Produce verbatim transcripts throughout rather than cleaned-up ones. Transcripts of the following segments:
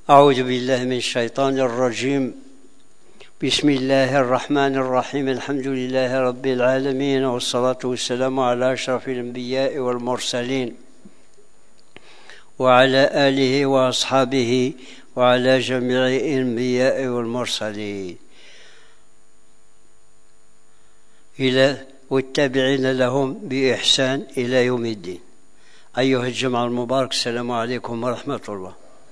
أعوذ بالله من الشيطان الرجيم. بسم الله الرحمن الرحيم. الحمد لله رب العالمين، والصلاة والسلام على أشرف الأنبياء والمرسلين وعلى آله وأصحابه وعلى جميع الأنبياء والمرسلين إلى والتابعين لهم بإحسان إلى يوم الدين. أيها الجماعة المبارك، السلام عليكم ورحمة الله.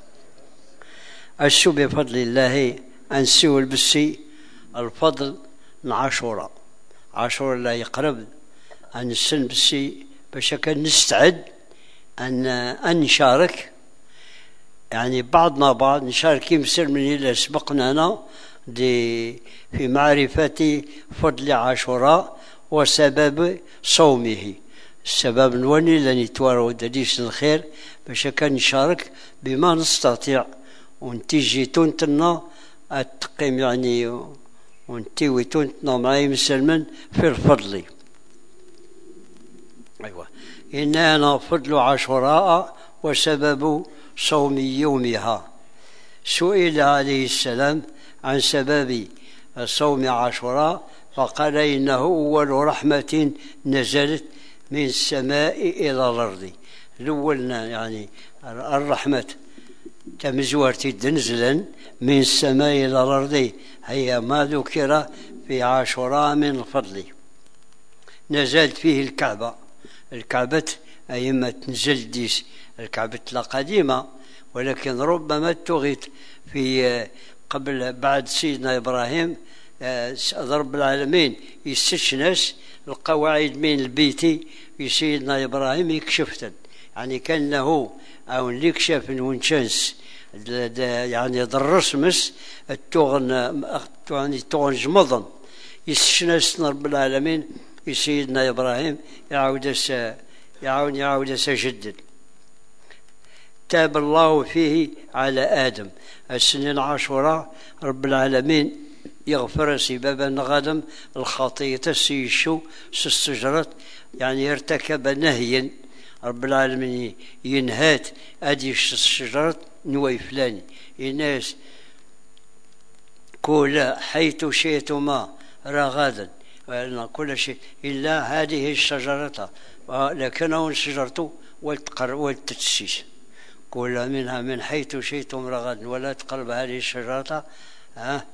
أشو بفضل الله أنسيو البسي الفضل عاشوراء عاشوراء لا يقرب أن السن بسي بشكل نستعد أن أن نشارك، يعني بعضنا بعض نشارك يمسر من إلى سبقنا أنا دي في معرفة فضل عاشوراء وسبب صومه. السبب نوني لن يتوارو دليس الخير بشكل نشارك بما نستطيع، ونتيجي تونتنا التقيم يعني ونتيوي تونتنا معي مسلمن في الفضل. أيوة، إن أنا فضل عاشوراء وسبب صوم يومها. سئل عليه السلام عن سبب صوم عاشوراء فقال إنه أول رحمة نزلت من السماء إلى الأرض. الأولنا يعني الرحمة تمزورتي دنزلا من السماء إلى الأرض هي ما ذكر في عاشوراء من الفضل. نزلت فيه الكعبة. الكعبة أيما تنزل ديس الكعبة القديمة، ولكن ربما اتخذت في قبل بعد سيدنا إبراهيم رب العالمين يستشنس القواعد من البيت في سيدنا إبراهيم يكشفت، يعني كان له أو نكشف ونشنس يعني الرسمس التوغن يعني التوغن جمضن يستشنس رب العالمين في سيدنا إبراهيم يعود يعود يعود سجدد. تاب الله فيه على آدم السنين عاشوراء رب العالمين يغفر سببا غدم الخطية السيشو سستجرت، يعني ارتكب نهيا رب العالمين ينهات أدي الشجرة نوي فلاني الناس كل حيث شئتما رغدا كل شيء إلا هذه الشجرة، لكنه شجرته والتقر والتتسيس كل منها من حيث شئتم رغدا ولا تقرب هذه الشجرة. ها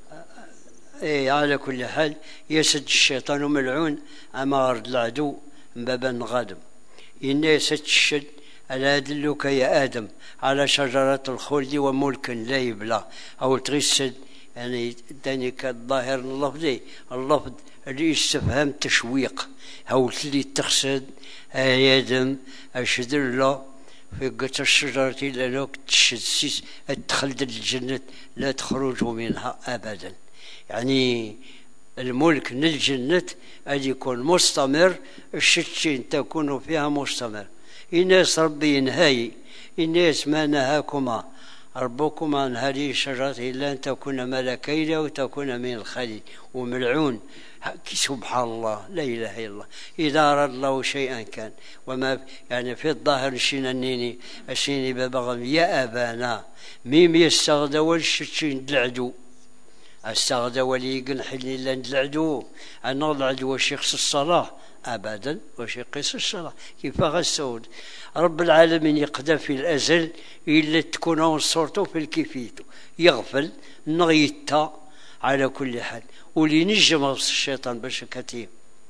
إيه، على كل حال يسد الشيطان ملعون أمار العدو بابا غادم. الناس تشد ألا أدلك يا آدم على شجرة الخلد وملك لا يبلى، أو تغسد يعني ذلك الظاهر اللفظي اللفظ اللي استفهام تشويق أو اللي تقصد يا آدم أشدر له في قطع الشجرة لأنك تشد تخلد الجنة لا تخرج منها أبدا. يعني الملك من الجنة أن يكون مستمر، الشتين تكون فيها مستمر. الناس ربي ينهاي الناس ما نهاكما ربكما عن هذه الشجرة إلا أن تكون ملكين أو تكون من الخليل وملعون. سبحان الله، لا إله إلا الله. إذا أراد الله شيئا كان وما يعني في الظاهر الشينانيني الشيني ببغم يا أبانا ميم يستغدى والشتين دلعدو استغدى ولي قنحلي لان العدو أنا العدو وش يقص الصلاة أبدا، وش يقص الصلاة كيف غسود رب العالمين يقدم في الأزل إلا تكون صورته في الكيفيته يغفل نغيتا على كل حال. ولي نجم الشيطان بشكتي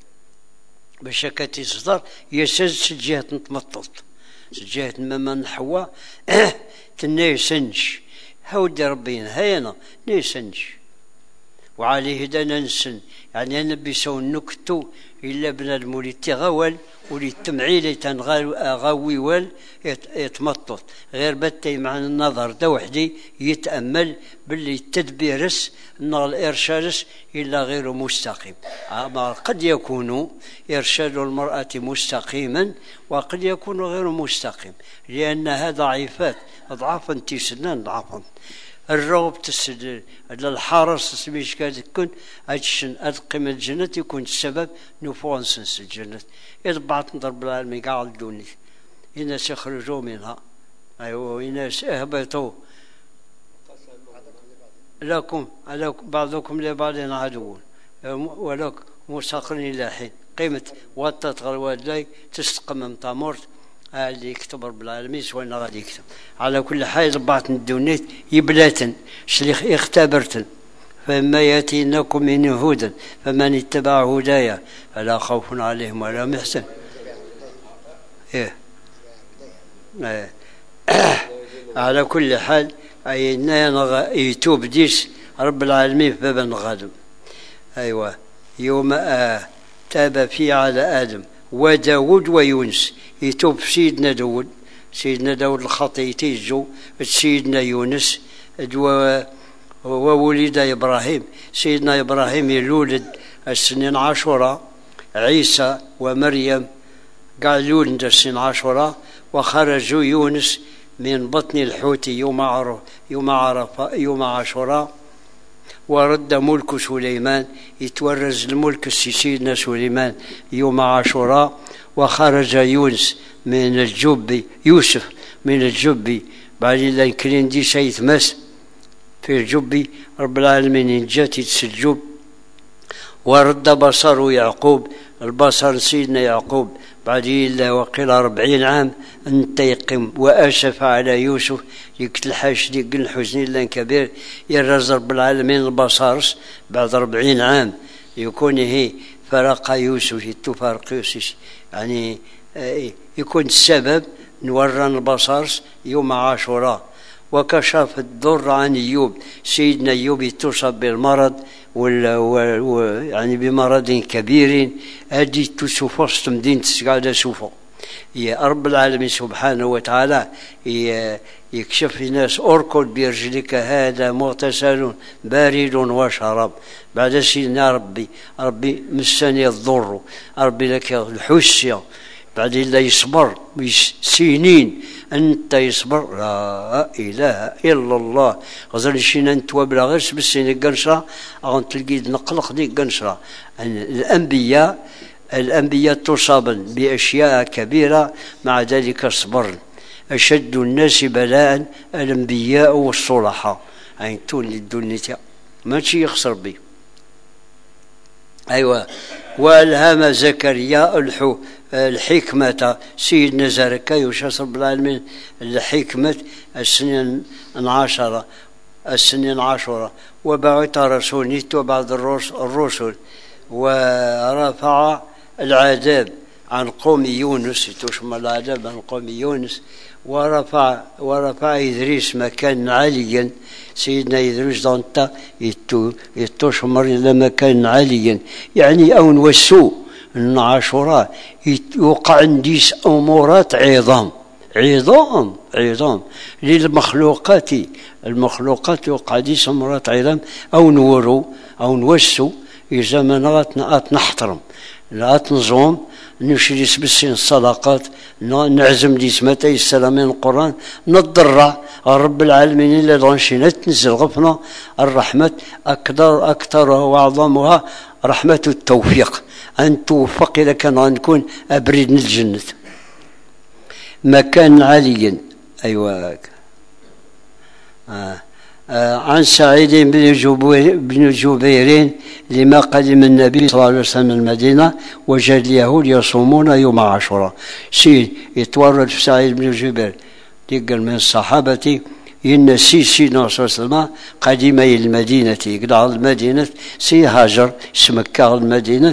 بشكتي صدر يسز سجيهة نتمطط سجيهة مما نحوى تنيسنج هودي ربي هينا نيسنج وعليه دانا نسن، يعني النبي سو نكتو إلا بن المولي تغول ولي التمعيل تنغاوي وال يتمطط غير بتي مع النظر دا وحدي يتأمل باللي التدبيرس نغ الإرشادس إلا غير مستقيم. أما قد يكون إرشاد المرأة مستقيما وقد يكون غير مستقيم لأنها ضعيفات أضعافا تسنان ضعفا. الرغب تسد الحارس تسميش كاد تكون أجشن أدقم الجنة يكون السبب نفوع نسنس الجنة. إذا بعض نضرب العالمين قاعد دوني الناس يخرجوا منها أيوة الناس اهبطوا لكم على بعضكم لبعض عدو ولكم مستقر إلى حين قيمة وطت غلواد تستقم تامورت اللي يكتب رب العالمين سواء غادي يكتب على كل حال ربعت الدونيت يبلاتن شلي اختبرتن فما ياتينكم من هدى فمن اتبع هدايا فلا خوف عليهم ولا هم يحزنون. إيه. إيه. على كل حال أي يتوب ديس رب العالمين في باب غادم. أيوة يوم آه تاب فيه على آدم وداود ويونس يتوب سيدنا داود سيدنا داود الخطي تيجو سيدنا يونس وولد إبراهيم سيدنا إبراهيم يولد السنين عاشوراء عيسى ومريم قال يولد السنين عاشوراء وخرجوا يونس من بطن الحوت يوم عرف يوم عرف يوم عاشوراء ورد ملك سليمان يتورز الملك سيدنا سليمان يوم عاشوراء وخرج يونس من الجب يوسف من الجب بعد لا كرين دي شيء يتمس في الجب رب العالمين جات الجب ورد بصر يعقوب البصر سيدنا يعقوب بعد إلا وقيل أربعين عام انتيقم وأسف على يوسف يقتل حاش ديك الحزن لان كبير يرز رب العالمين البصارس بعد أربعين عام يكون هي فرق يوسف يتفارق يوسف يعني يكون السبب نورن البصارس يوم عاشوراء وكشف الضر عن أيوب سيدنا أيوب يتصب بالمرض ولا و يعني بمرض كبير هذه تشوف وسط مدينة قاعدة شوفه يا رب العالمين سبحانه وتعالى يكشف للناس اركض برجلك هذا مغتسل بارد وشراب بعد سيدنا ربي ربي مسني الضر ربي لك الحسية بعد الله يصبر سنين أنت يصبر لا إله إلا الله غزل شينا نتوابلا غير بالسنة قنشرة أغن تلقي نقلق دي قنشرة الأنبياء الأنبياء تصابا بأشياء كبيرة مع ذلك صبرن أشد الناس بلاء الأنبياء والصلحاء يعني تون للدنيا ماشي يخسر بي. أيوة وألهم زكريا الحو الحكمة سيدنا زكريا وشاس رب العالمين الحكمة السنين عشرة السنين عشرة وبعث رسول وبعض الرسل ورفع العذاب عن قوم يونس تشمل العذاب عن قوم يونس ورفع ورفع إدريس مكان عاليا سيدنا إدريس دانتا يتشمر إلى مكان عاليا يعني أون والسوء أن عاشوراء يوقع عنديس أمورات عظام عظام عظام للمخلوقات المخلوقات يوقع ديس أمورات عظام أو نورو أو نوسو إذا ما نغات نحترم لا تنظم نشري بالسين الصدقات نعزم ديس متى السلام من القرآن نضرع رب العالمين إلا دغنشينا تنزل غفنا الرحمة أكثر أكثر وأعظمها رحمة التوفيق أن توفق إذا كان غنكون أبرد من الجنة مكان عالي. أيوة آه. آه. عن سعيد بن جبير بن جبير لما قدم النبي صلى الله عليه وسلم المدينة وجد اليهود يصومون يوم عاشوراء سي يتورد في سعيد بن جبير تقل من الصحابة إن سي سيدنا صلى الله عليه وسلم قدم إلى المدينة يقدع المدينة سي هاجر سمكة المدينة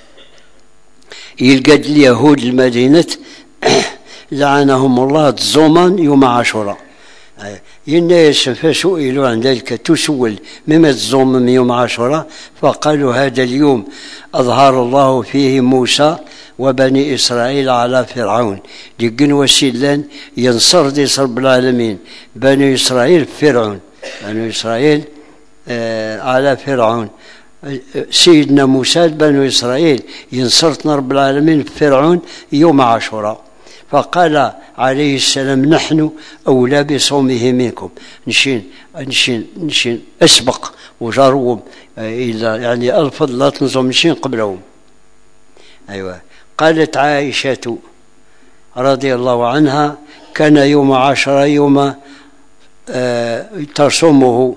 يلقى اليهود المدينة لعنهم الله تزومان يوم عاشوراء الناس فسئلوا عن ذلك تسول مما تزوم يوم عاشوراء فقالوا هذا اليوم أظهر الله فيه موسى وبني إسرائيل على فرعون لقن وسيلان ينصر ديس رب العالمين بني إسرائيل فرعون بني إسرائيل آه على فرعون سيدنا موسى بني إسرائيل ينصرتنا رب العالمين فرعون يوم عاشوراء فقال عليه السلام نحن أولى بصومه منكم نشين نشين نشين أسبق وجاروهم إلى يعني الفضل لا تنظم نشين قبلهم. أيوة قالت عائشة رضي الله عنها كان يوم عشرة يوم آه تصومه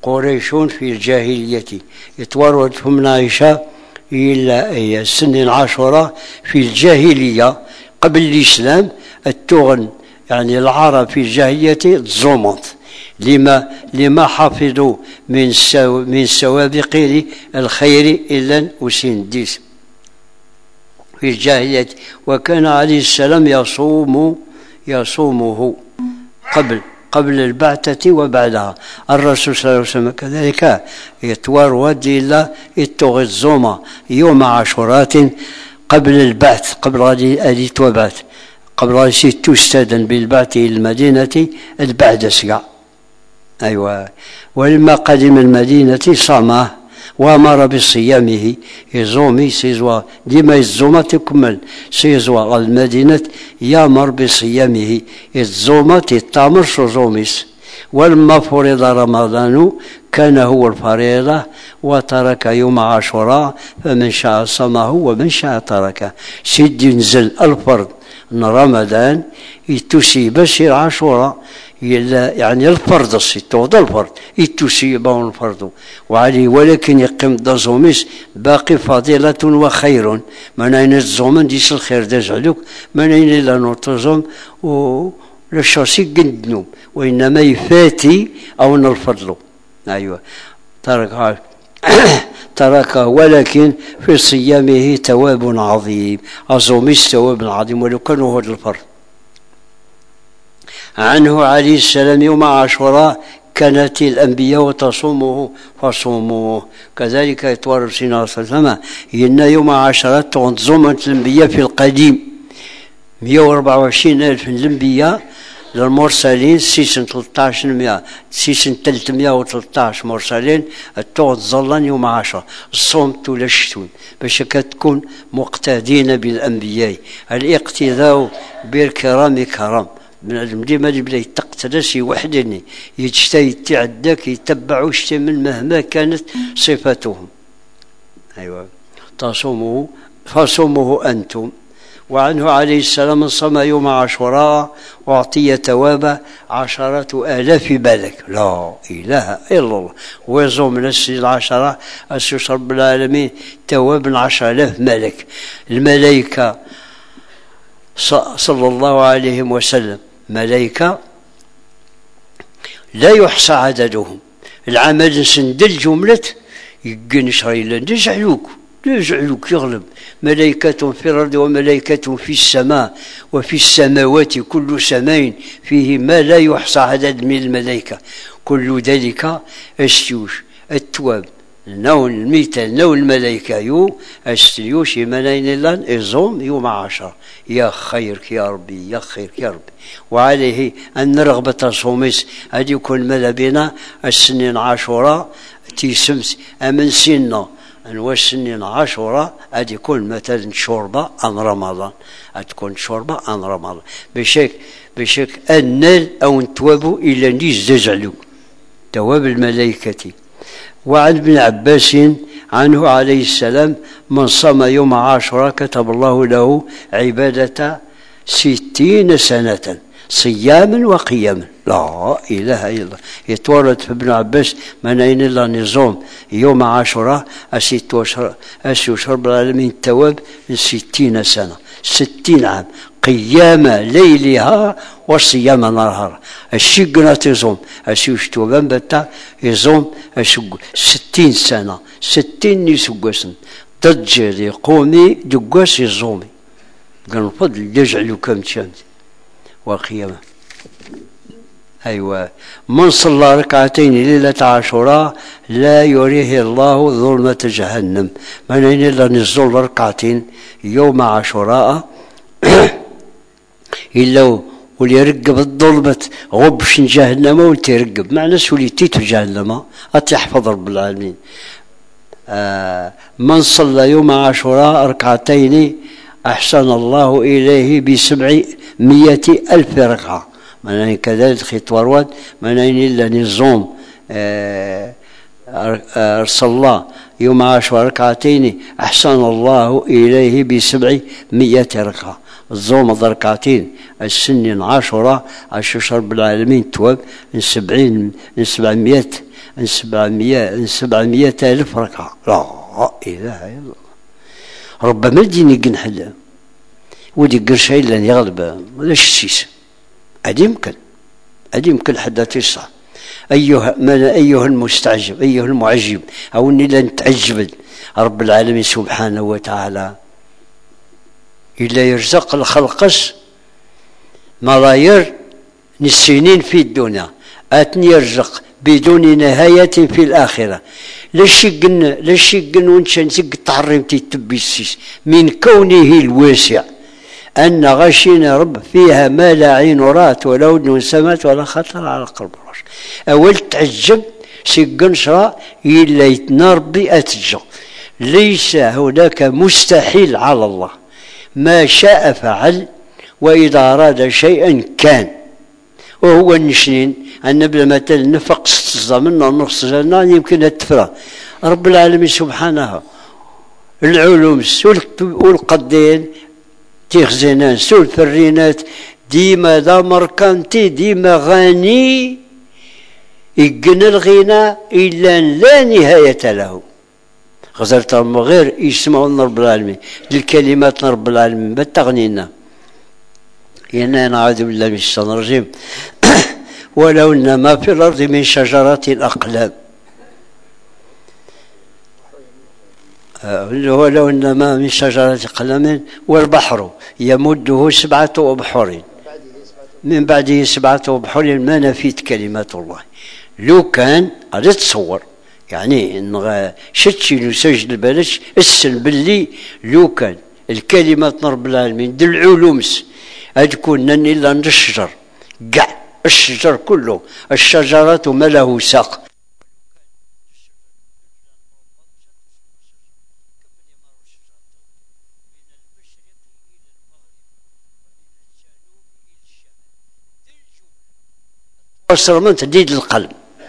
قريش في الجاهلية يتورد من عائشة إلى سن عاشوراء في الجاهلية قبل الإسلام التغن، يعني العرب في الجاهلية تزومت لما لما حفظوا من سو من سوابق الخير إلا وسنديس في الجاهلية. وكان عليه السلام يصوم يصومه قبل قبل البعثة وبعدها. الرسول صلى الله عليه وسلم كذلك يتورد إلى التغزومة يوم عاشوراء قبل البعث، قبل غادي توبعث، قبل غادي تستدن بالبعث إلى المدينة بعد سقع. أيوة. ولما قدم المدينة صامه وأمر بصيامه يزومي سيزوا ديما الزومة تكمل سيزوا المدينة يأمر بصيامه الزومة تتامر شزوميس. ولما فرض رمضان كان هو الفريضة وترك يوم عاشوراء فمن شاء صامه ومن شاء تركه. سيد ينزل الفرض رمضان يتوسي بشير عاشوراء يعني الفرض الستة الفرض يتوسيبون الفرض وعليه، ولكن يقيم دازوميس باقي فضيلة وخير. من أين الزومن ديس الخير دازعلوك من أين لا نرتزم و للشاسي قندنوم وإنما يفاتي أو نرفض. أيوة. ترك تركه ولكن في صيامه تواب عظيم. أزوميس تواب عظيم ولو كان هو الفرض. عنه عليه السلام يوم عاشوراء كانت الأنبياء تصومه فصوموه. كذلك يتورد سيدنا صلى الله عليه وسلم إن يوم عاشوراء تنظمت الأنبياء في القديم مئة وأربعة وعشرين ألف الأنبياء للمرسلين سيسن ثلاثة عشر مئة سيسن ثلاثمئة وثلاثة عشر مرسلين تظلن يوم عاشوراء صومت لشتون باش كتكون مقتدين بالأنبياء. الاقتداء بالكرام كرم من ديما اللي بدا يتقتدى شي وحدني يجتهد يتعداك يتبعوا شتي من مهما كانت صفتهم. ايوه. تصوموا فصوموا انتم. وعنه عليه السلام صام يوم عاشوراء واعطي تواب عشرة آلاف ملك. لا اله الا الله. ويصوم نفس العشرة اسس رب العالمين تواب عشرة آلاف ملك. الملائكة صلى الله عليه وسلم ملائكة لا يحصى عددهم. العمل سندل جملة يقن شريلا نجعلوك نجعلوك يغلب ملائكة في الأرض وملائكة في السماء وفي السماوات كل سماء فيه ما لا يحصى عدد من الملائكة. كل ذلك السيوش التواب نون الميتة نون الملائكة يو استيوش منين لان إزوم يوم عشرة. يا خيرك يا ربي يا خيرك يا ربي. وعليه أن رغبة صوميس هذه يكون ماذا بنا السنين عاشوراء تيسمس أمن سنة أنواع سنين عاشوراء هذه يكون مثلا شوربة عن رمضان تكون شوربة عن رمضان بشك بشك أنال أو نتوابوا إلى نيز دجعلو تواب الملائكة. وعن ابن عباس عنه عليه السلام من صام يوم عاشوراء كتب الله له عبادة ستين سنة صياما وقياما. لا إله إلا الله. يتورد في ابن عباس من أين الله نظام يوم عاشوراء أشرب العالمين التواب ستين سنة ستين عام قيام ليلها وصيام نهارها. الشقنا تزوم أشيوش توبان بتا يزوم أشق ستين سنة ستين يسقسن ضجر يقومي دقاس يزومي قال الفضل يجعلوا كم شمس وقيامه. أيوة. من صلى ركعتين ليلة عاشوراء لا يريه الله ظلمة جهنم. من أين إلا نزل ركعتين يوم عاشوراء إلا وليرقب الظلمة غبش جهنم ولتيرقب معنى سوليتيت جهنم أتحفظ رب العالمين. آه من صلى يوم عاشوراء ركعتين أحسن الله إليه بسبعمائة ألف ركعة. من كذلك خطوات من أين إلا نظام صلى يوم عاشوراء ركعتين أحسن الله إليه بسبعمائة ركعة. الزوم ركعتين السنين عاشوراء عشوش رب العالمين تواب من سبعين من سبعمية من سبعمية من سبعمية ألف ركعة. لا إله إلا الله. ربما الدين ينحل ودي قرشي لن يغلب ولاش السيس. هذا يمكن هذا يمكن حتى تصح. أيها من أيها المستعجب أيها المعجب أو إني لن تعجب رب العالمين سبحانه وتعالى إلا يرزق الخلقس ملايير السنين في الدنيا أتني يرزق بدون نهاية في الآخرة. لاش يقن لاش يقن ونشان زق تعرمتي تبيسيس من كونه الواسع أن غشينا رب فيها ما لا عين رأت ولا ودن سمعت ولا خطر على قلب رجل. أول تعجب سيقن شرا إلا يتنار ربي أتجو. ليس هناك مستحيل على الله، ما شاء فعل وإذا أراد شيئا كان. وهو النشنين أن بلا مثل نفق الزمن ونص جنة يمكن التفرى. رب العالمين سبحانه العلوم والقدين تيخزنان سول فرينات ديما ذا مركانتي ديما غني يقن الغنى إلا لا نهاية له. غزرت غير يسمعون رب العالمين للكلمات رب العالمين بالتغنينا. يعني نعوذ بالله من الشيطان الرجيم. ولو ان ما في الارض من شجرات الاقلام ولو ان ما من شجرات اقلام والبحر يمده سبعه ابحر من بعده سبعه ابحر ما نفيت كلمات الله. لو كان غادي تصور يعني ان شتشي نسجل البلاش السن باللي لو كان الكلمات رب العالمين دل العلومس تكون الا عند الشجر كاع الشجر كله الشجرات ما له ساق. وصل من تديد القلب.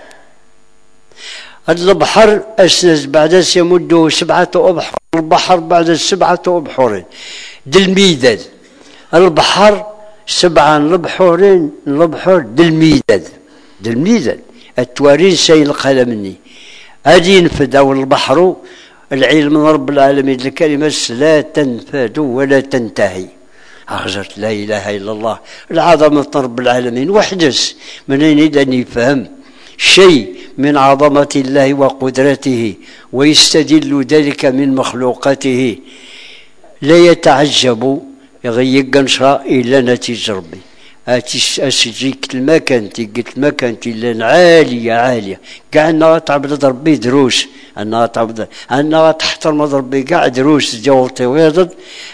هذا البحر أسنز بعد يمده سبعة أبحر. البحر بعد سبعة أبحر دالميداد. البحر سبعة البحورين البحور دالميداد دالميداد التوارين سيل القلمني هذه ينفد أو البحر العلم من رب العالمين الكلمة لا تنفد ولا تنتهي. أخجرت لا إله إلا الله العظمة رب العالمين وحدث من أين إذا يفهم شيء من عظمة الله وقدرته ويستدل ذلك من مخلوقاته لا يتعجب يغيق نشرا إلا نتيجة ربي. أسجيك المكانتي قلت مكانتي لأن عالية عالية كاع أنها تعبد ربي دروس أنها تعبد أنها تحترم ربي كاع دروس جاوبتي ويضد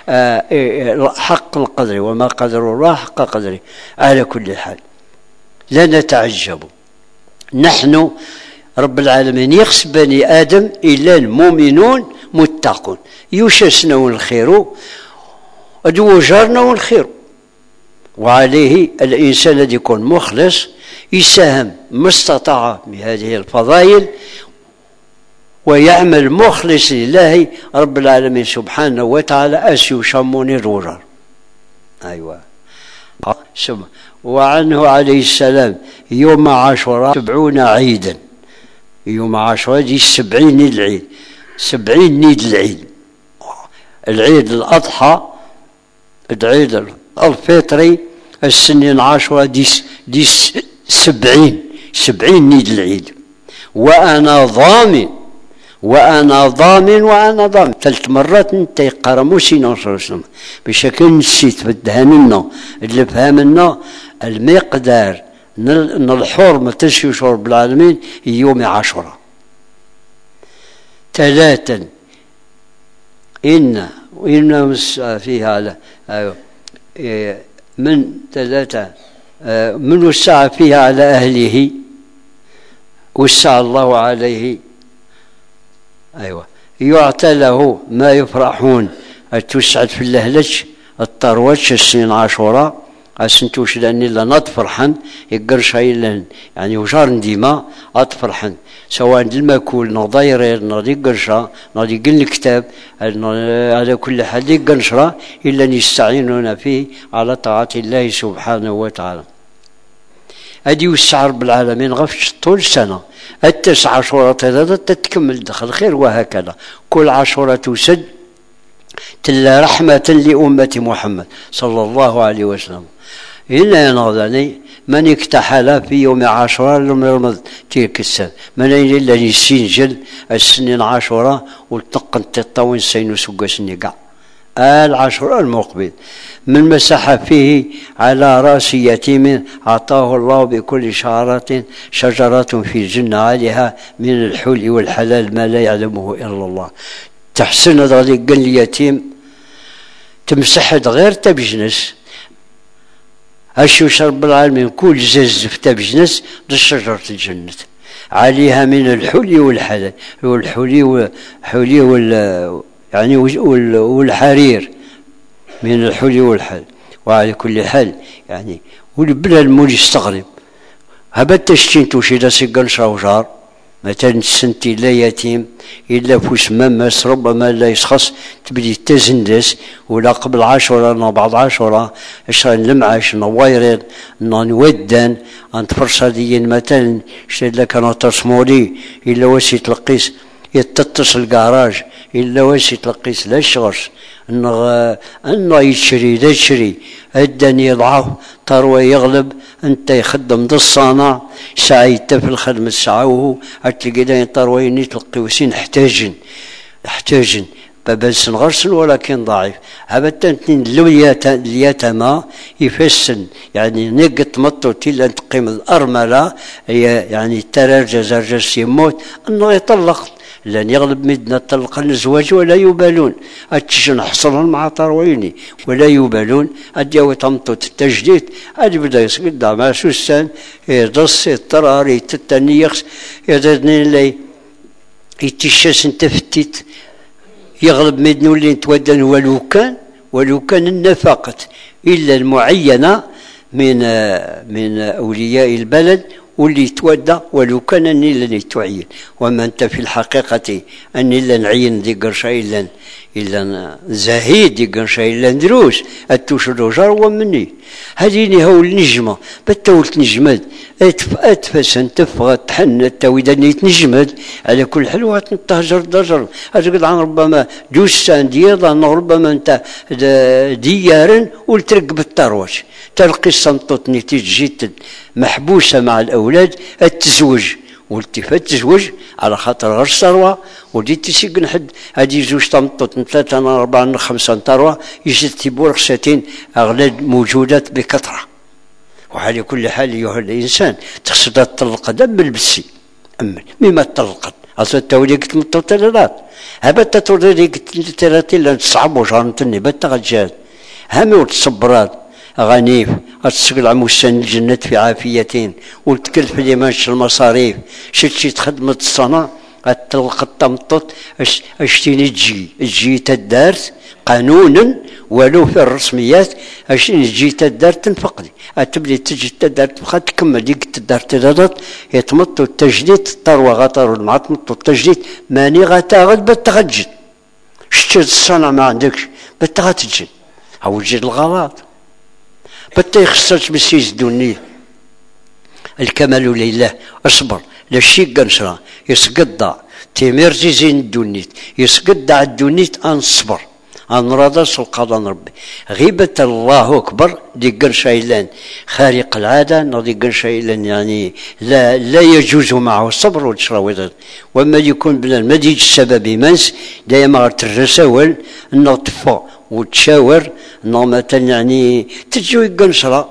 حق القدر وما قدر الله حق قدره. على كل حال لا نتعجب نحن رب العالمين يخص بني آدم إلا المؤمنون متقون يشسنون الخير أدو جارنا والخير. وعليه الإنسان الذي يكون مخلص يساهم ما استطاع بهذه الفضائل ويعمل مخلص لله رب العالمين سبحانه وتعالى أسيو شموني الرجال. أيوة. وعنه عليه السلام يوم عاشوراء سبعون عيدا. يوم عاشوراء دي سبعين نيد العيد سبعين نيد العيد. العيد الأضحى العيد الفطري السنين عاشوراء دي دي سبعين سبعين نيد العيد. وأنا ضامن وأنا ضامن وأنا ضامن ثلاث مرات انت يقرمو سينا صلى الله عليه وسلم بشكل نسيت بدهمنا اللي فهمنا المقدار من الحرمة تشوش رب العالمين يوم عاشوراء. ثلاثا إن وإن فيها من ثلاثة من وسع فيها على أهله وسع الله عليه. أيوة يعطى له ما يفرحون تسعد في اللهلج الطروج السنين عاشوراء أسنتوش لأني لا نطفرحن يقرش هاي يعني وجار ديما أطفرحن سواء الماكول نضاير نضي قرشة نضي قل الكتاب على كل حال يقرشرة إلا يستعينون فيه على طاعة الله سبحانه وتعالى. أدي والسعر بالعالمين غفش طول سنة التسع عشرات هذا تتكمل دخل خير، وهكذا كل عشرة تسد تلا رحمة لأمة محمد صلى الله عليه وسلم. إلا ينغضني من اكتحل في يوم عاشوراء لم يرمض تلك السنة من إلا يسنجل السنين عاشوراء والتقن تطاوين سين سوق سنقع آل عاشوراء المقبل من مسح فيه على رأس يتيم أعطاه الله بكل شعرة شجرة في الجنة عليها من الحل والحلال ما لا يعلمه إلا الله. تحسن ذلك قال اليتيم تمسحد غير تبجنس أشو شرب العالمين كل زز في تبجنس لشجرة الجنة عليها من الحلي والحلال والحلي والحلي وال يعني والحرير من الحلي والحلال. وعلى كل حال يعني والبلا المول يستغرب هبا تشتين توشي لا سيقن شاوجار مثلا سنتي لا يتيم إلا فوس مامس ربما لا يسخص تبدي تزندس ولا قبل عشرة بعد عشرة عشرين لمعاش نوايرين نودان أنت فرصة ديين مثلا شتي لك أنا تصمولي إلا واسي تلقيس يتتصل الكراج إلا واسي تلقيس لا شغرش أنه أنه يشري لا يشري الدنيا يضعف تروى يغلب أنت يخدم ضد الصانع سعيت في الخدمة سعوه أتلقي داين ترويني تلقي وسين احتاجن احتاجن بابلسن غرسن ولكن ضعيف هبتنتين اليتامى يفسن يعني نقط مطو تيلا تقيم الأرملة يعني ترجع زرجس يموت أنه يطلق لن يغلب مدنا طلق الزواج ولا يبالون أتشن حصلهم مع ترويني ولا يبالون أديو تمطط التجديد أدي بدا يسقط مع سوسان يدص الطرار يتتنيخس يدني لي يتشاس انتفتت يغلب مدنو اللي نتودن ولو كان ولو كان النفقة إلا المعينة من من أولياء البلد واللي يتودى ولو كان أني لن يتعين. وما أنت في الحقيقة أني لن نعين دي قرشا إلا إلا زهيد دي قرشا إلا ندروس التوشر جار ومني هذيني هو النجمة بتولت نجمد أتفس انتفغ تحن التويدا نجمد على كل حلوة تهجر دجر أجد عن ربما جوسان ديضا ربما أنت ديارا والترق بالتروج تلقي الصمتوت نتيجة جدا محبوسة مع الأولاد التزوج والتفات تزوج على خاطر غير ثروة ودي تسيقن حد هادي زوج طمطوط من ثلاثة من أربعة من خمسة ثروة يجي تبور خساتين أغلاد موجودات بكثرة. وعلى كل حال أيها الإنسان تقصد تطلق دم بالبسي أمن مما تطلقت أصلا التوليك تمطوطلات هبا تتوليك تلاتين لان تصعب وجارنتني بتغجال هامي وتصبرات غنيف أتسقل عموسان الجنة في عافيتين وتكلف لي ماش المصاريف شتشي تخدمة الصنع أتلقى التمطط أشتيني تجي تجي تدارت قانونا ولو في الرسميات أشتيني تجي تدارت تنفقدي أتبلي تجي تدارت تنفقدي تكمل ديك تدارت تدارت يتمطو التجديد تروى غطر المعتمطو التجديد ماني غتاغد بتغجد شتشي الصنع ما عندكش بتغتجد أو جد الغلط بتا يخسرش بسيز دوني الكمال لله اصبر لشي قنصرة يسقط تيمير زين دونيت يسقط على الدونيت انصبر ان رضا القضاء ربي غيبة الله اكبر دي قنشايلان خارق العادة نضي قنشايلان يعني لا لا يجوز معه الصبر والشراويض وما يكون بلا ما يجي السبب منس دايما ترسول انه تفا وتشاور انه مثلا يعني تجوي قنشرة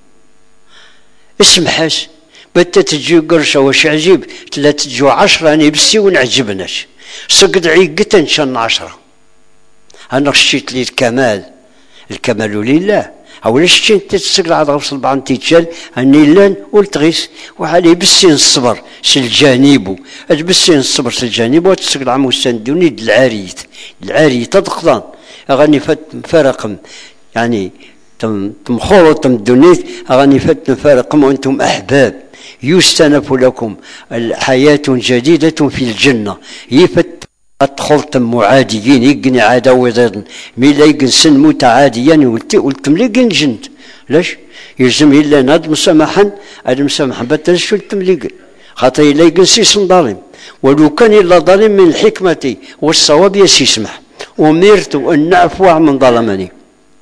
اسمحاش بتا تجي قرشة واش عجيب تلا تجو عشرة أنا بسي ونعجبناش سقد عيقت نشن عشرة أنا خشيت لي الكمال الكمال لله أولا شتي تسقل على غوص البعض تيتشال أني لان والتغيس وعلي بسي نصبر سالجانبو بسي نصبر سالجانبو وتسقل عمو السندوني العاريت العاريت تدقضان أغني فرق يعني تم تمخوروا تم دونيت أغاني فتن فارقم وأنتم أحباب يستنف لكم الحياة جديدة في الجنة يفت أدخلتم معاديين يقني عادا وضيضا ميلا يقن سن متعاديا ولتم لقن جند لاش يلزم إلا ناد مسامحا هذا مسامحا بتنسوا لتم لقن خاطر إلا يقن سيسم ظالم ولو كان إلا ظالم من الحكمة والصواب يسيسمح أمرت أن نعفو عمن ظلمني.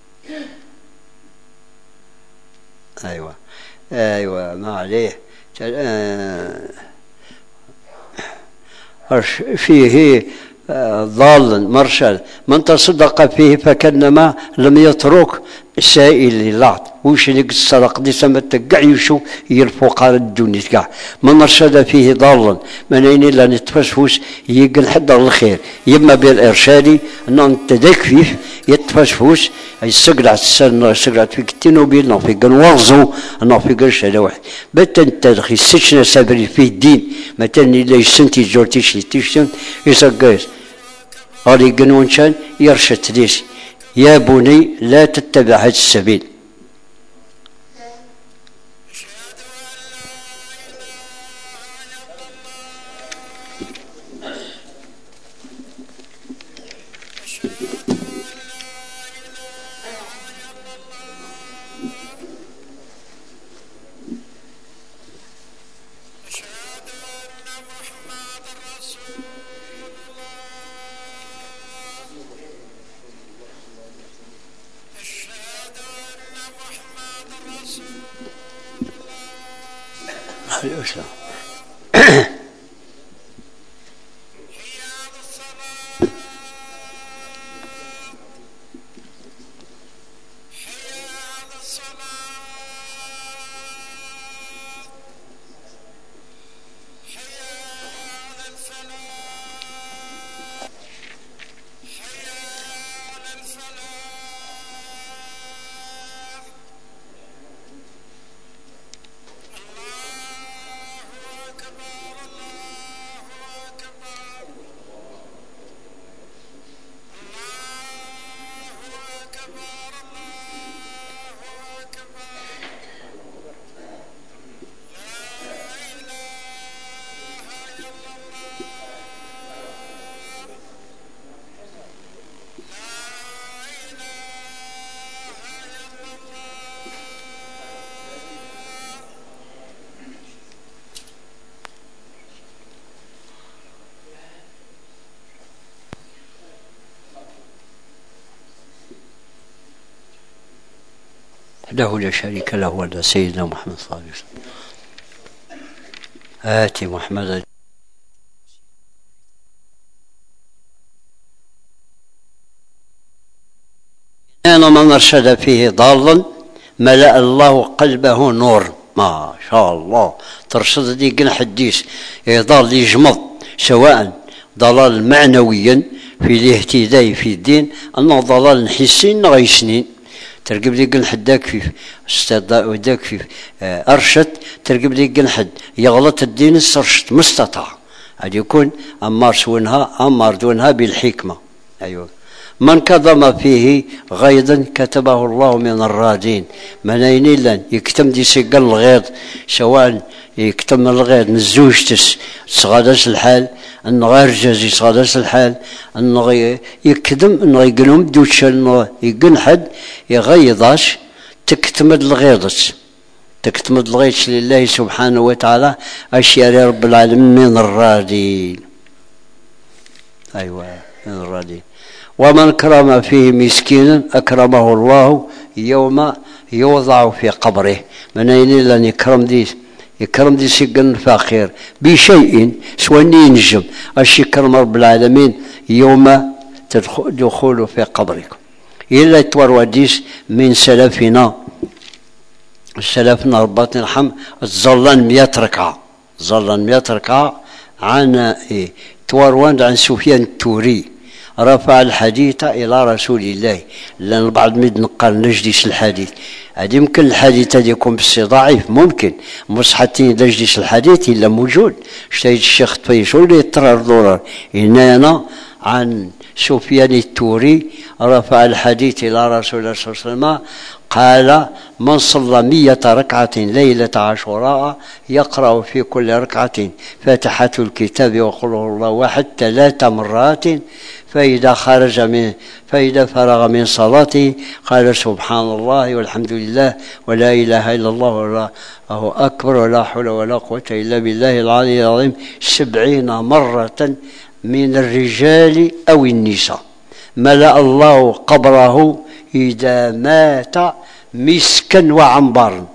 أيوة أيوة ما عليه فيه ضال مرشد من تصدق فيه فكانما لم يترك سائل للعط وش اللي الصدق دي سمت كاع يشوف هي الفقراء الدنيا كاع من رشد فيه ضالا من اين الا نتفسفس يقل حد الخير يما بالارشاد ان تدكفيف يتفسفس يسقلع السنه يسقلع في التنوبيل في كنورزو انا في قرش هذا واحد بت انت خصك سابري فيه الدين مثلا الا يسنتي جورتيش تيشن يسقيس هذه قنونشان يرشد ليش يا بني لا تتبع هذا السبيل. له لا شريك له ولا سيدنا محمد صلى الله عليه وسلم. آتي محمد أنا من أرشد فيه ضالا ملأ الله قلبه نور. ما شاء الله ترشد دي قن حديث ضال يجمض سواء ضلال معنويا في الاهتداء في الدين أنه ضلال حسي غير سنين ترقب لي قن حداك في استاذ وداك في أرشد ترقب لي قن حد يغلط الدين استرشد مستطاع هذا يكون أمار سونها أمار دونها بالحكمة. أيوة من كظم فيه غيظا كتبه الله من الرادين من أين إلا يكتم دي سيقل الغيظ سواء يكتم الغيظ من زوجتس صغادس الحال أن غير جازي صغادس الحال أن يكتم أن يقنم دوتش أن يقن حد يغيظاش تكتمد الغيظس تكتمد الغيظ لله سبحانه وتعالى أشياء يا رب العالمين من الرادين. أيوة من الرادين. ومن كرم فيه مسكينا أكرمه الله يوم يوضع في قبره من أين لن يكرم دي يكرم دي سجن فاخر بشيء سواء ينجم أشي كرم رب العالمين يوم تدخل في قبرك. إلا توروديس من سلفنا سلفنا ربنا الحم ظلن مئة ركعة ظلن مئة ركعة عن إيه توروند عن سفيان الثوري رفع الحديث إلى رسول الله لأن البعض مد نقال نجلس الحديث هذا يمكن الحديث هذا يكون بس ضعيف ممكن مصحتين نجلس الحديث إلا موجود اشتهيت الشيخ طفيشو اللي يطرر دولار إننا عن سفيان الثوري رفع الحديث إلى رسول الله صلى الله عليه وسلم قال: من صلى مية ركعة ليلة عاشوراء يقرأ في كل ركعة فاتحة الكتاب وقل هو الله واحد ثلاث مرات، فإذا خرج من فإذا فرغ من صلاته قال: سبحان الله والحمد لله ولا إله إلا الله والله أكبر ولا حول ولا قوة إلا بالله العلي العظيم سبعين مرة من الرجال أو النساء. ملأ الله قبره إذا مات مسكا وعنبرا،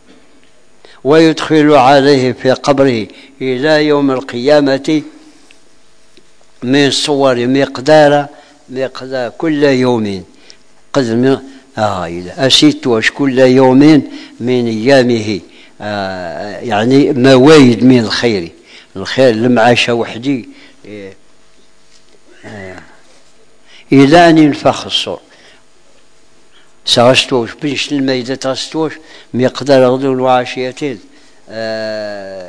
ويدخل عليه في قبره إلى يوم القيامة من صور مقدار مقدار كل يوم قد من آه إذا أسيت واش كل يوم من أيامه آه يعني موايد من الخير الخير المعاشة وحدي آه إلى أن ينفخ الصور سغشتوش بنش الميدة تغشتوش مقدار غدو وعشيتين آه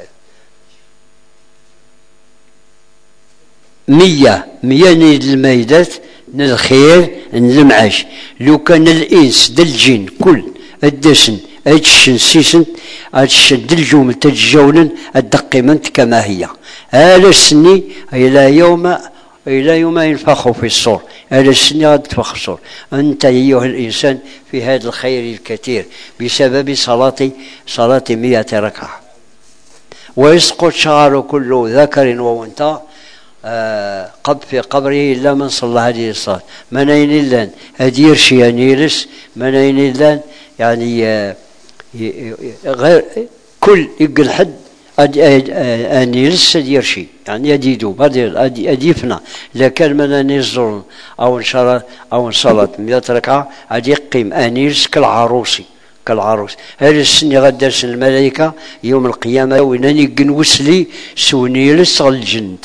مية مية نيد الميدات الخير المعاش. لو كان الإنس دالجين كل الدسن أتشن سيسن أتشد الجوم تتجولن الدقيمنت كما هي آل السني إلى يوم إلى يوم ينفخ في الصور آل السني غاد تفخ الصور. أنت أيها الإنسان في هذا الخير الكثير بسبب صلاة صلاة مئة ركعة. ويسقط شعر كل ذكر وأنثى آه قب في قبره إلا من صلى هذه الصلاة. من أين اللان أدير شيئا يرس من أين اللان يعني آه غير كل يقل حد أن يرس أدير شيء يعني يديدو أديفنا. لكن من أن يزور أو إن شاء أو إن صلاة مئة ركعة أدي يقيم أن يرس كالعروسي كالعروس. هذا السن غدرس الملائكة يوم القيامة وينني قنوسلي سوني يرس الجند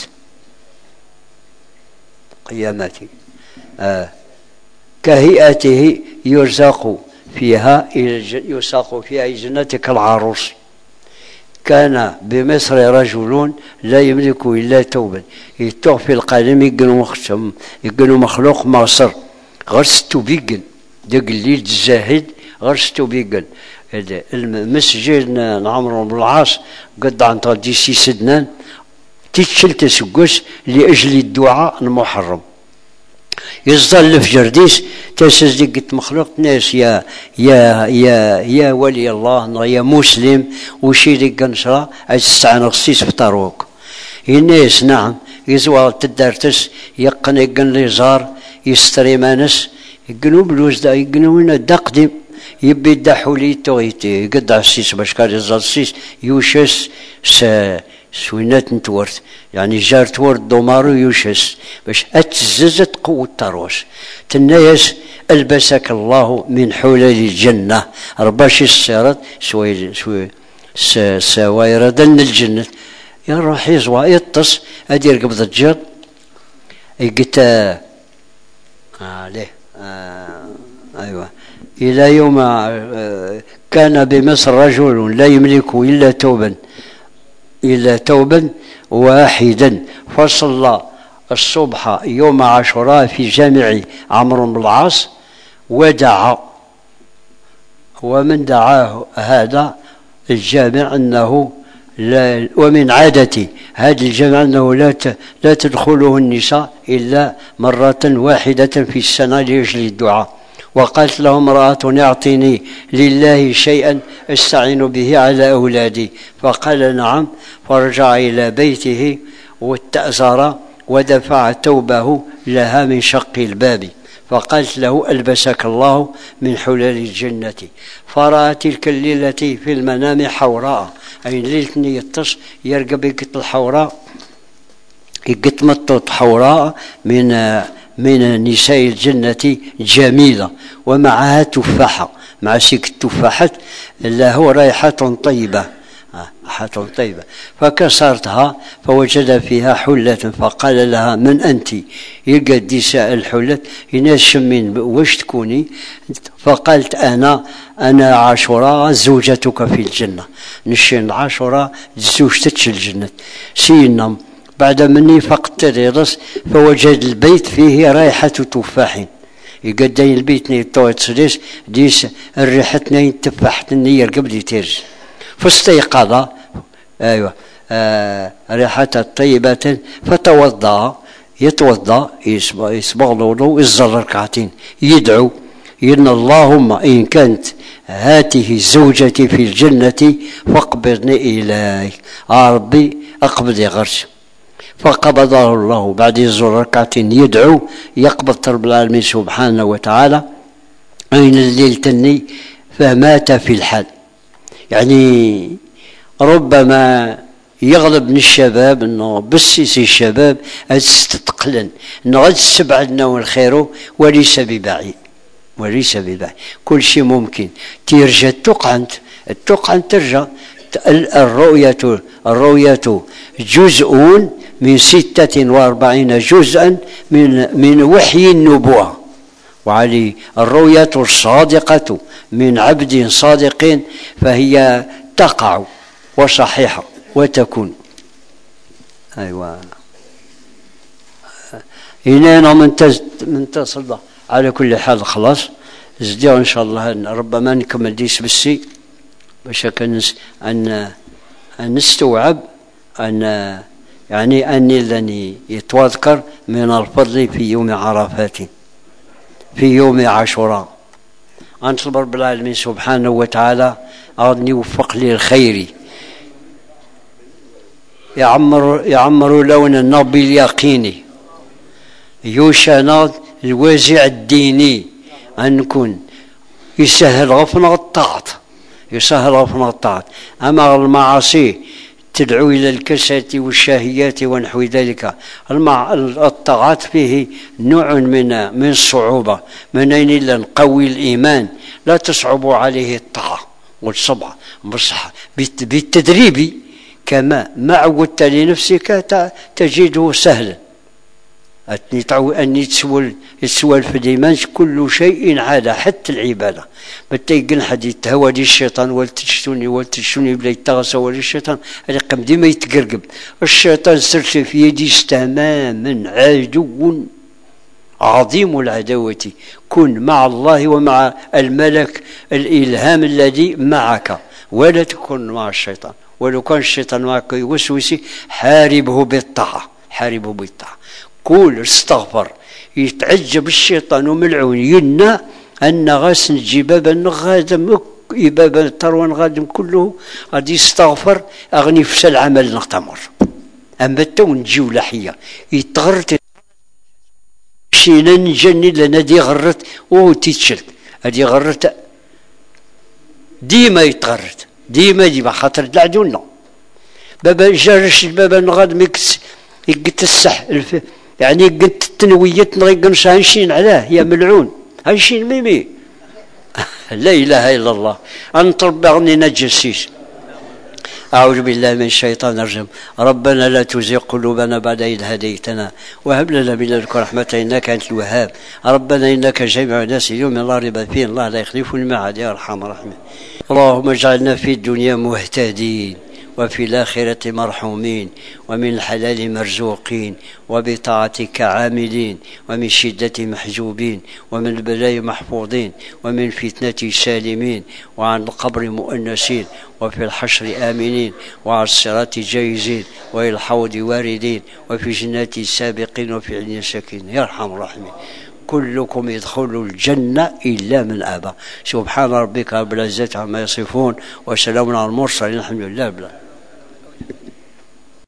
قيامته آه. كهيئته يرزق فيها يساق فيها جنتك العروس. كان بمصر رجل لا يملك إلا توبا يتوه في القلم يقنو مختم يقنو مخلوق مصر غرستو بيقن دق الليل الزاهد غرستو بيقن. المسجد عمرو بن العاص قد عن طال سي سدنان تتشل تسقس لأجل الدعاء المحرم. يظل في جرديس تسز دقة مخلوق ناس يا يا يا يا ولي الله يا مسلم وشي دقة نشرة أجسعنا غسيس بطاروك الناس نعم يزوى تدارتس يقن يقن ليزار يستري مانس يقنو بلوز دا يقنو من الدقدم يبي دحولي تويتي قد عسيس باش كان يزال السيس يوشس س سوينات نتورث يعني جار تورث دومارو يوشس باش اتززت قوة تروس تنايس البسك الله من حلل الجنة رباش السيارات سوي سوي سوايرة دن الجنة يروح يزوى يطس ادير قبض الجر يقت آه ليه آه ايوه الى يوم آه كان بمصر رجل لا يملك الا توبا إلا توبا واحدا فصلى الصبح يوم عاشوراء في جامع عمرو بن العاص ودعا. ومن دعاه هذا الجامع أنه لا ومن عادة هذا الجامع أنه لا لا تدخله النساء إلا مرة واحدة في السنة لأجل الدعاء. وقالت له امرأة اعطني لله شيئا استعين به على أولادي فقال نعم. فرجع إلى بيته واتأزر ودفع توبه لها من شق الباب فقالت له ألبسك الله من حلل الجنة. فرأى تلك الليلة في المنام حوراء أي ليلة يتص يرقب يقط الحوراء يقط مطط حوراء من من نساء الجنة جميلة ومعها تفاحة مع سيك التفاحة له رائحة طيبة رائحة طيبة. فكسرتها فوجد فيها حلة فقال لها من أنت؟ يلقى نساء الحلة الناس شمين واش تكوني؟ فقالت أنا أنا عاشوراء زوجتك في الجنة نشين عاشوراء زوجتك الجنة. سينا بعد مني فقدت الرأس فوجد البيت فيه رائحة تفاح يقدين البيتني تويت سديس ديس الريحتني تفحتني يرقب لي تيرج فاستيقظ ايوه آه ريحة طيبة فتوضأ يتوضأ يصبغ الوضوء يصلي ركعتين يدعو إن اللهم إن كانت هاته زوجتي في الجنة فاقبضني إليك آه ربي أقبض غرش فقبضه الله بعد يزور ركعتين يدعو يقبض رب العالمين سبحانه وتعالى أين الليل تني فمات في الحال. يعني ربما يغلب من الشباب انه بسيسي الشباب استتقلن انه غد استبعدنا والخير وليس ببعيد وليس ببعيد كل شيء ممكن ترجع التقعنت التقعنت ترجع الرؤية الرؤية جزء من ستة وأربعين جزءا من من وحي النبوة وعلي الرؤية الصادقة من عبد صادق فهي تقع وصحيحة وتكون. أيوة هنا من من تصل على كل حال خلاص زديو إن شاء الله ربما نكمل ديس بالسي باش كنس أن نستوعب أن يعني أني لن يتذكر من الفضل في يوم عرفات في يوم عاشوراء. أنطلب رب العالمين سبحانه وتعالى أن يوفق لي الخير يعمر يعمر لوننا باليقين يوشنا الوازع الديني أن نكون يسهل غفنا الطاعة يسهل غفنا الطاعة. أما المعاصي تدعو إلى الكسل والشهيات ونحو ذلك. الطاعات فيه نوع من من الصعوبة من أين إلا نقوي الإيمان لا تصعب عليه الطاعة والصبع بصح بالتدريب كما ما عودت لنفسك تجده سهلا. أني تسول يتسول في الإيمان كل شيء عاد حتى العبادة بتيقن حديث هو دي الشيطان والتشتوني والتشتوني بلا يتغسى ولا الشيطان القم ديما يتقرقب الشيطان سرت في يدي تماما عدو عظيم العداوة. كن مع الله ومع الملك الإلهام الذي معك ولا تكن مع الشيطان. ولو كان الشيطان معك يوسوسي حاربه بالطاعة حاربه بالطاعة. قول استغفر يتعجب الشيطان وملعون ينا أن غاس جبابا غادم إبابا تروان غادم كله غادي يستغفر أغني في العمل نختمر. أما تو نجيو لحية يتغرت شينا نجني لنا دي غرت او تيتشلت هادي غرت ديما يتغرت ديما ديما خاطر العدونا بابا جارش بابا نغاد ميكس يقت السح يعني قلت التنويات نغيقنش هنشين علاه يا ملعون هنشين ميمي لا إله إلا الله أنت ربي غني نجسيش. أعوذ بالله من الشيطان الرجيم. ربنا لا تزغ قلوبنا بعد إذ هديتنا وهب لنا من لدنك رحمة إنك أنت الوهاب. ربنا إنك جامع الناس اليوم لا ريب فيه الله لا يخلف الميعاد يا أرحم الراحمين. اللهم اجعلنا في الدنيا مهتدين وفي الآخرة مرحومين ومن الحلال مرزوقين وبطاعتك عاملين ومن شدة محجوبين ومن البلاء محفوظين ومن فتنة سالمين وعن القبر مؤنسين وفي الحشر آمنين وعلى الصراط جايزين وإلى الحوض واردين وفي جنات سابقين وفي عليين ساكنين يا أرحم الراحمين. كلكم يدخلوا الجنة إلا من أبى. سبحان ربك رب العزة عما يصفون وسلام على المرسلين الحمد لله.